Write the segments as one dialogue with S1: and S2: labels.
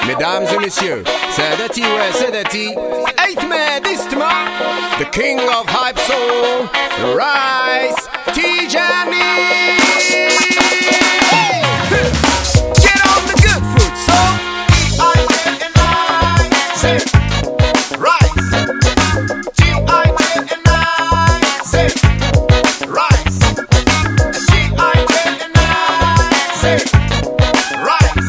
S1: Mesdames et messieurs, Sadati, ouais, Sadati, 8 mai d'Isthma, the king of hype soul, Rice Tijani. Get on the good food, so E-I-N-I, say Rice, G-I-N-I, say Rice, G-I-N-I, say Rice,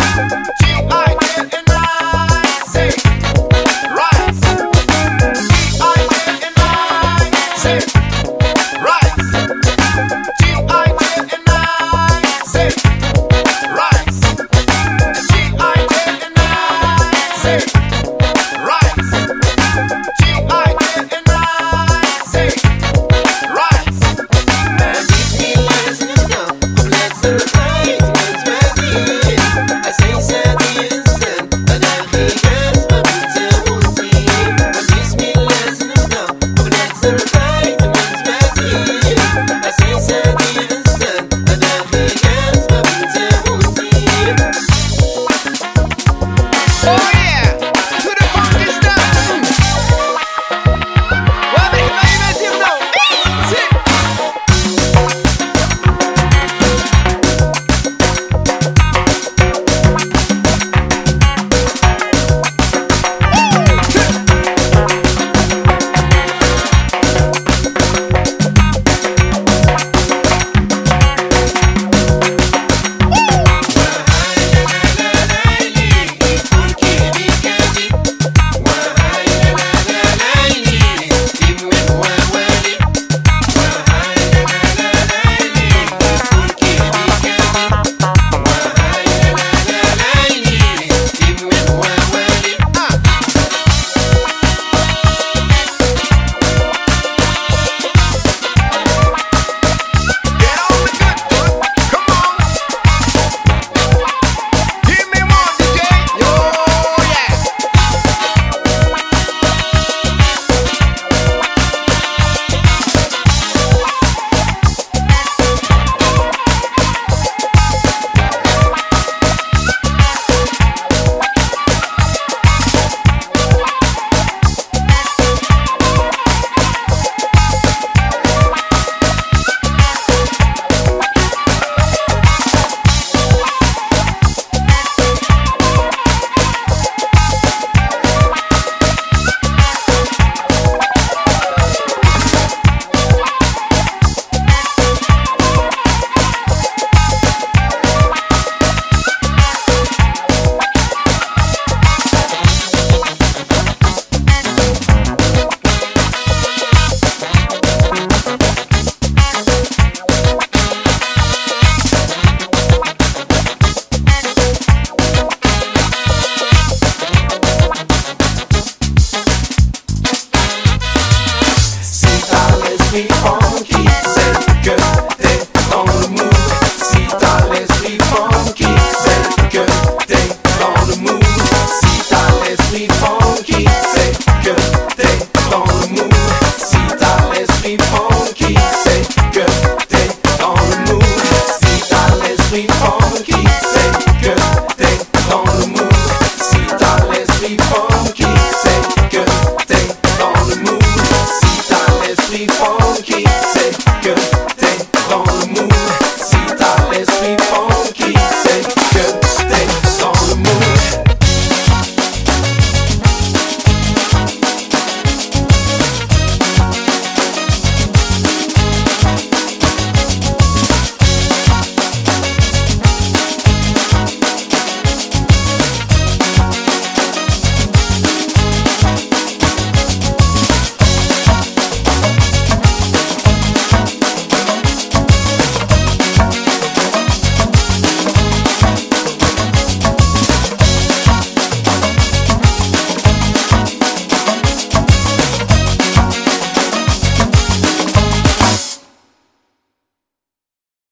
S1: G-I-N-I, say Rice, E-I-N-I, say Rice, G-I-N-I, say Rice, G-I-N-I, say Rice, G-I-N-I, say Rice. Oh yeah, to the funky style. وابح ما يمازيغ نو. Sit. Get on the good foot, come on. Give me more, DJ. Yo, yeah.
S2: Funky, say good day on the move.